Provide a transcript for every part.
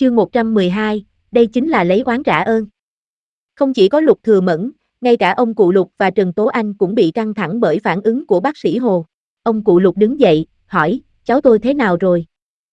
Chương 112, đây chính là lấy oán trả ơn. Không chỉ có Lục Thừa Mẫn, ngay cả ông cụ Lục và Trần Tố Anh cũng bị căng thẳng bởi phản ứng của bác sĩ Hồ. Ông cụ Lục đứng dậy, hỏi, cháu tôi thế nào rồi?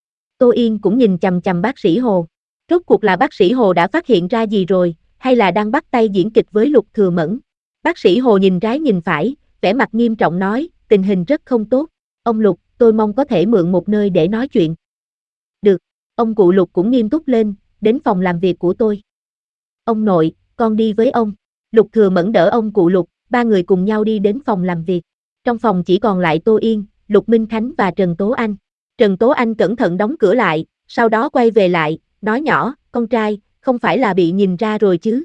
Tô Yên cũng nhìn chằm chằm bác sĩ Hồ. Rốt cuộc là bác sĩ Hồ đã phát hiện ra gì rồi, hay là đang bắt tay diễn kịch với Lục Thừa Mẫn? Bác sĩ Hồ nhìn trái nhìn phải, vẻ mặt nghiêm trọng nói, tình hình rất không tốt. Ông Lục, tôi mong có thể mượn một nơi để nói chuyện. Được, ông cụ Lục cũng nghiêm túc lên, đến phòng làm việc của tôi. Ông nội, con đi với ông. Lục Thừa Mẫn đỡ ông cụ Lục, ba người cùng nhau đi đến phòng làm việc. Trong phòng chỉ còn lại Tô Yên, Lục Minh Khánh và Trần Tố Anh. Trần Tố Anh cẩn thận đóng cửa lại, sau đó quay về lại, nói nhỏ, con trai, không phải là bị nhìn ra rồi chứ?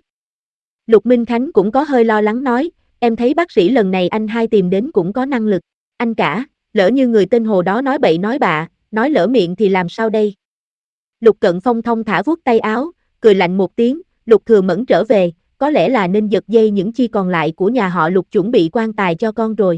Lục Minh Khánh cũng có hơi lo lắng nói, em thấy bác sĩ lần này anh hai tìm đến cũng có năng lực. Anh cả, lỡ như người tên Hồ đó nói bậy nói bạ, nói lỡ miệng thì làm sao đây? Lục Cận Phong thong thả vuốt tay áo, cười lạnh một tiếng, Lục Thừa Mẫn trở về, có lẽ là nên giật dây những chi còn lại của nhà họ Lục chuẩn bị quan tài cho con rồi.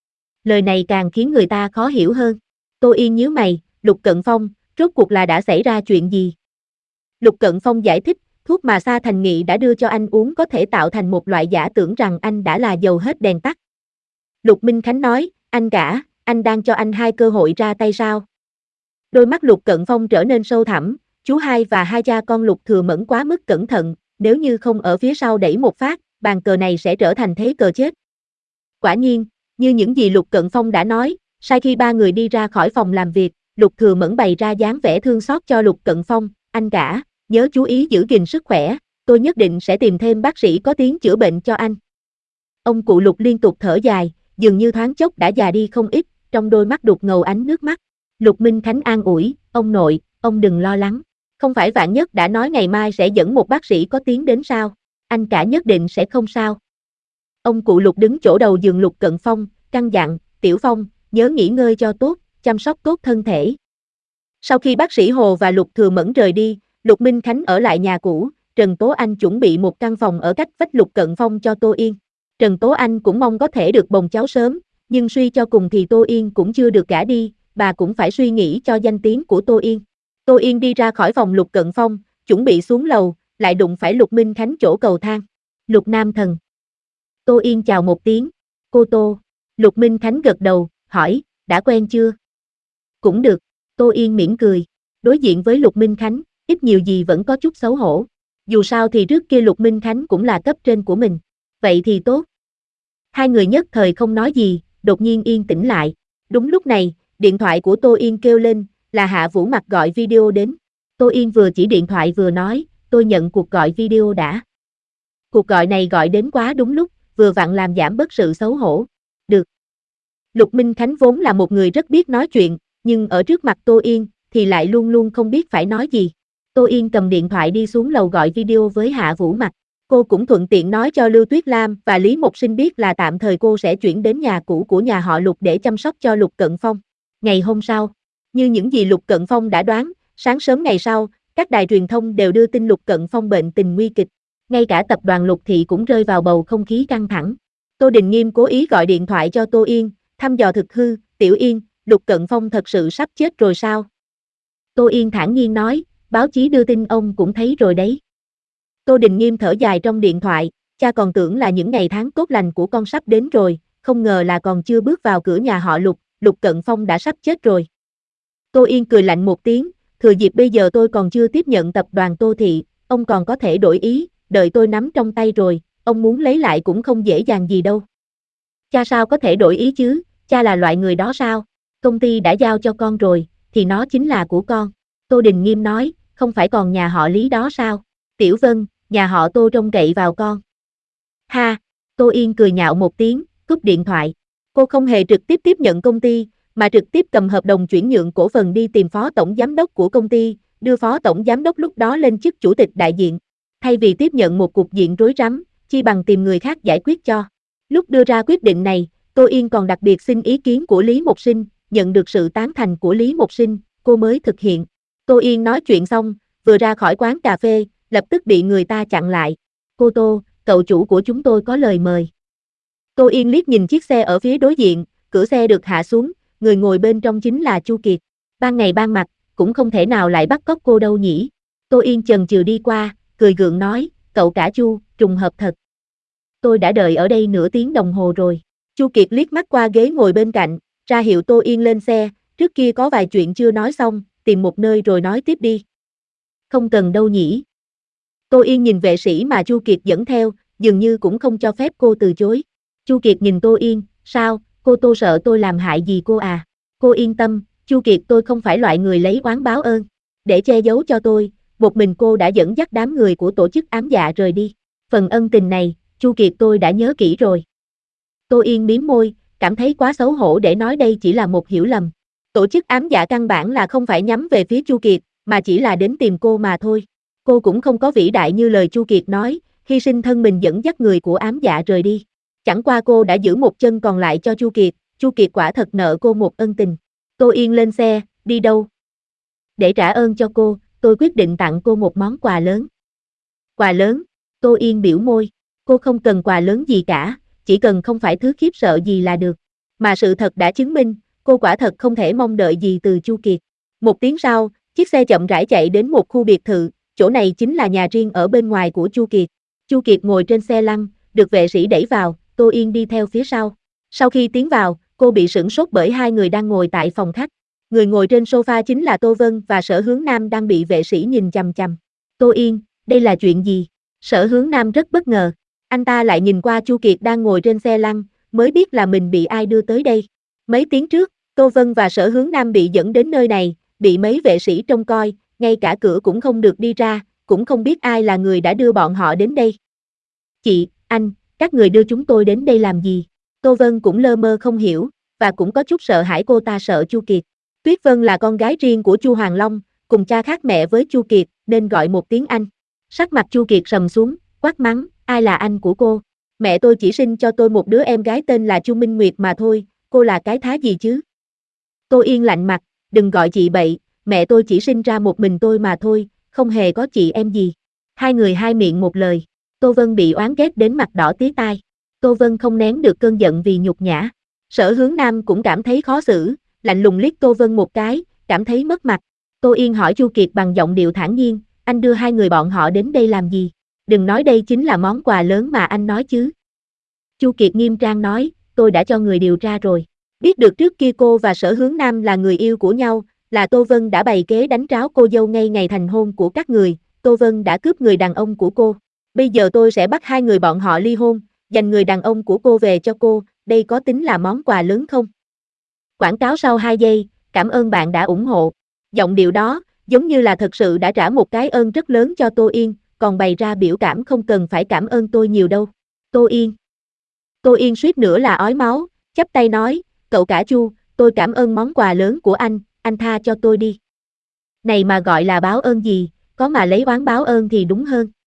Lời này càng khiến người ta khó hiểu hơn. Tô Yên nhíu mày, Lục Cận Phong, rốt cuộc là đã xảy ra chuyện gì? Lục Cận Phong giải thích, thuốc mà Sa Thành Nghị đã đưa cho anh uống có thể tạo thành một loại giả tưởng rằng anh đã là dầu hết đèn tắt. Lục Minh Khánh nói, anh cả, anh đang cho anh hai cơ hội ra tay sao? Đôi mắt Lục Cận Phong trở nên sâu thẳm, chú hai và hai cha con Lục Thừa Mẫn quá mức cẩn thận, nếu như không ở phía sau đẩy một phát, bàn cờ này sẽ trở thành thế cờ chết. Quả nhiên, như những gì Lục Cận Phong đã nói, sau khi ba người đi ra khỏi phòng làm việc, Lục Thừa Mẫn bày ra dáng vẻ thương xót cho Lục Cận Phong, anh cả, nhớ chú ý giữ gìn sức khỏe, tôi nhất định sẽ tìm thêm bác sĩ có tiếng chữa bệnh cho anh. Ông cụ Lục liên tục thở dài, dường như thoáng chốc đã già đi không ít, trong đôi mắt đục ngầu ánh nước mắt. Lục Minh Khánh an ủi, ông nội, ông đừng lo lắng, không phải Vạn Nhất đã nói ngày mai sẽ dẫn một bác sĩ có tiếng đến sao, anh cả nhất định sẽ không sao. Ông cụ Lục đứng chỗ đầu giường Lục Cận Phong, căn dặn, Tiểu Phong, nhớ nghỉ ngơi cho tốt, chăm sóc tốt thân thể. Sau khi bác sĩ Hồ và Lục Thừa Mẫn rời đi, Lục Minh Khánh ở lại nhà cũ, Trần Tố Anh chuẩn bị một căn phòng ở cách vách Lục Cận Phong cho Tô Yên. Trần Tố Anh cũng mong có thể được bồng cháu sớm, nhưng suy cho cùng thì Tô Yên cũng chưa được gả đi, bà cũng phải suy nghĩ cho danh tiếng của Tô Yên. Tô Yên đi ra khỏi phòng Lục Cận Phong, chuẩn bị xuống lầu, lại đụng phải Lục Minh Khánh chỗ cầu thang. Lục Nam Thần. Tô Yên chào một tiếng, cô Tô. Lục Minh Khánh gật đầu, hỏi, đã quen chưa? Cũng được, Tô Yên mỉm cười, đối diện với Lục Minh Khánh, ít nhiều gì vẫn có chút xấu hổ. Dù sao thì trước kia Lục Minh Khánh cũng là cấp trên của mình, vậy thì tốt. Hai người nhất thời không nói gì, đột nhiên yên tĩnh lại. Đúng lúc này, điện thoại của Tô Yên kêu lên, là Hạ Vũ Mặc gọi video đến. Tô Yên vừa chỉ điện thoại vừa nói, tôi nhận cuộc gọi video đã. Cuộc gọi này gọi đến quá đúng lúc, vừa vặn làm giảm bớt sự xấu hổ. Được. Lục Minh Khánh vốn là một người rất biết nói chuyện, nhưng ở trước mặt Tô Yên, thì lại luôn luôn không biết phải nói gì. Tô Yên cầm điện thoại đi xuống lầu gọi video với Hạ Vũ Mặc. Cô cũng thuận tiện nói cho Lưu Tuyết Lam và Lý Mộc Sinh biết là tạm thời cô sẽ chuyển đến nhà cũ của nhà họ Lục để chăm sóc cho Lục Cận Phong. Ngày hôm sau, như những gì Lục Cận Phong đã đoán, sáng sớm ngày sau, các đài truyền thông đều đưa tin Lục Cận Phong bệnh tình nguy kịch. Ngay cả tập đoàn Lục Thị cũng rơi vào bầu không khí căng thẳng. Tô Đình Nghiêm cố ý gọi điện thoại cho Tô Yên, thăm dò thực hư, Tiểu Yên, Lục Cận Phong thật sự sắp chết rồi sao? Tô Yên thản nhiên nói, báo chí đưa tin ông cũng thấy rồi đấy. Tô Đình Nghiêm thở dài trong điện thoại, cha còn tưởng là những ngày tháng tốt lành của con sắp đến rồi, không ngờ là còn chưa bước vào cửa nhà họ Lục, Lục Cận Phong đã sắp chết rồi. Tô Yên cười lạnh một tiếng, thừa dịp bây giờ tôi còn chưa tiếp nhận tập đoàn Tô Thị, ông còn có thể đổi ý, đợi tôi nắm trong tay rồi, ông muốn lấy lại cũng không dễ dàng gì đâu. Cha sao có thể đổi ý chứ, cha là loại người đó sao? Công ty đã giao cho con rồi, thì nó chính là của con. Tô Đình Nghiêm nói, không phải còn nhà họ Lý đó sao? Tiểu Vân, nhà họ Tô trông cậy vào con. Ha, Tô Yên cười nhạo một tiếng, cúp điện thoại. Cô không hề trực tiếp tiếp nhận công ty, mà trực tiếp cầm hợp đồng chuyển nhượng cổ phần đi tìm phó tổng giám đốc của công ty, đưa phó tổng giám đốc lúc đó lên chức chủ tịch đại diện. Thay vì tiếp nhận một cục diện rối rắm, chi bằng tìm người khác giải quyết cho. Lúc đưa ra quyết định này, Tô Yên còn đặc biệt xin ý kiến của Lý Mộc Sinh, nhận được sự tán thành của Lý Mộc Sinh, cô mới thực hiện. Tô Yên nói chuyện xong, vừa ra khỏi quán cà phê, lập tức bị người ta chặn lại. Cô Tô, cậu chủ của chúng tôi có lời mời. Tô Yên liếc nhìn chiếc xe ở phía đối diện, cửa xe được hạ xuống, người ngồi bên trong chính là Chu Kiệt. Ban ngày ban mặt, cũng không thể nào lại bắt cóc cô đâu nhỉ. Tô Yên chần chừ đi qua, cười gượng nói, cậu cả Chu, trùng hợp thật. Tôi đã đợi ở đây nửa tiếng đồng hồ rồi. Chu Kiệt liếc mắt qua ghế ngồi bên cạnh, ra hiệu Tô Yên lên xe, trước kia có vài chuyện chưa nói xong, tìm một nơi rồi nói tiếp đi. Không cần đâu nhỉ. Tô Yên nhìn vệ sĩ mà Chu Kiệt dẫn theo, dường như cũng không cho phép cô từ chối. Chu Kiệt nhìn Tô Yên, sao, cô Tô sợ tôi làm hại gì cô à? Cô yên tâm, Chu Kiệt tôi không phải loại người lấy oán báo ơn. Để che giấu cho tôi, một mình cô đã dẫn dắt đám người của tổ chức ám dạ rời đi. Phần ân tình này, Chu Kiệt tôi đã nhớ kỹ rồi. Tô Yên mím môi, cảm thấy quá xấu hổ để nói đây chỉ là một hiểu lầm. Tổ chức ám dạ căn bản là không phải nhắm về phía Chu Kiệt, mà chỉ là đến tìm cô mà thôi. Cô cũng không có vĩ đại như lời Chu Kiệt nói, hy sinh thân mình dẫn dắt người của ám dạ rời đi. Chẳng qua cô đã giữ một chân còn lại cho Chu Kiệt quả thật nợ cô một ân tình. Tô Yên lên xe, đi đâu? Để trả ơn cho cô, tôi quyết định tặng cô một món quà lớn. Quà lớn? Tô Yên biểu môi, cô không cần quà lớn gì cả, chỉ cần không phải thứ khiếp sợ gì là được. Mà sự thật đã chứng minh, cô quả thật không thể mong đợi gì từ Chu Kiệt. Một tiếng sau, chiếc xe chậm rãi chạy đến một khu biệt thự, chỗ này chính là nhà riêng ở bên ngoài của Chu Kiệt. Chu Kiệt ngồi trên xe lăn, được vệ sĩ đẩy vào, Tô Yên đi theo phía sau. Sau khi tiến vào, cô bị sửng sốt bởi hai người đang ngồi tại phòng khách. Người ngồi trên sofa chính là Tô Vân và Sở Hướng Nam đang bị vệ sĩ nhìn chằm chằm. Tô Yên, đây là chuyện gì? Sở Hướng Nam rất bất ngờ. Anh ta lại nhìn qua Chu Kiệt đang ngồi trên xe lăn, mới biết là mình bị ai đưa tới đây. Mấy tiếng trước, Tô Vân và Sở Hướng Nam bị dẫn đến nơi này, bị mấy vệ sĩ trông coi, ngay cả cửa cũng không được đi ra, cũng không biết ai là người đã đưa bọn họ đến đây. Chị, anh, các người đưa chúng tôi đến đây làm gì? Tô Vân cũng lơ mơ không hiểu, và cũng có chút sợ hãi, cô ta sợ Chu Kiệt. Tuyết Vân là con gái riêng của Chu Hoàng Long, cùng cha khác mẹ với Chu Kiệt, nên gọi một tiếng anh. Sắc mặt Chu Kiệt sầm xuống, quát mắng, ai là anh của cô? Mẹ tôi chỉ sinh cho tôi một đứa em gái tên là Chu Minh Nguyệt mà thôi, cô là cái thá gì chứ? Tô Yên lạnh mặt, đừng gọi chị bậy, mẹ tôi chỉ sinh ra một mình tôi mà thôi, không hề có chị em gì. Hai người hai miệng một lời. Tô Vân bị oán ghét đến mặt đỏ tía tai. Tô Vân không nén được cơn giận vì nhục nhã. Sở Hướng Nam cũng cảm thấy khó xử, lạnh lùng liếc Tô Vân một cái, cảm thấy mất mặt. Tô Yên hỏi Chu Kiệt bằng giọng điệu thản nhiên, anh đưa hai người bọn họ đến đây làm gì? Đừng nói đây chính là món quà lớn mà anh nói chứ. Chu Kiệt nghiêm trang nói, tôi đã cho người điều tra rồi. Biết được trước kia cô và Sở Hướng Nam là người yêu của nhau, là Tô Vân đã bày kế đánh tráo cô dâu ngay ngày thành hôn của các người, Tô Vân đã cướp người đàn ông của cô. Bây giờ tôi sẽ bắt hai người bọn họ ly hôn, giành người đàn ông của cô về cho cô, đây có tính là món quà lớn không? Quảng cáo sau 2 giây, cảm ơn bạn đã ủng hộ. Giọng điệu đó, giống như là thật sự đã trả một cái ơn rất lớn cho Tô Yên, còn bày ra biểu cảm không cần phải cảm ơn tôi nhiều đâu. Tô Yên. Tô Yên suýt nữa là ói máu, chắp tay nói, cậu cả Chu, tôi cảm ơn món quà lớn của anh tha cho tôi đi. Này mà gọi là báo ơn gì, có mà lấy oán báo ơn thì đúng hơn.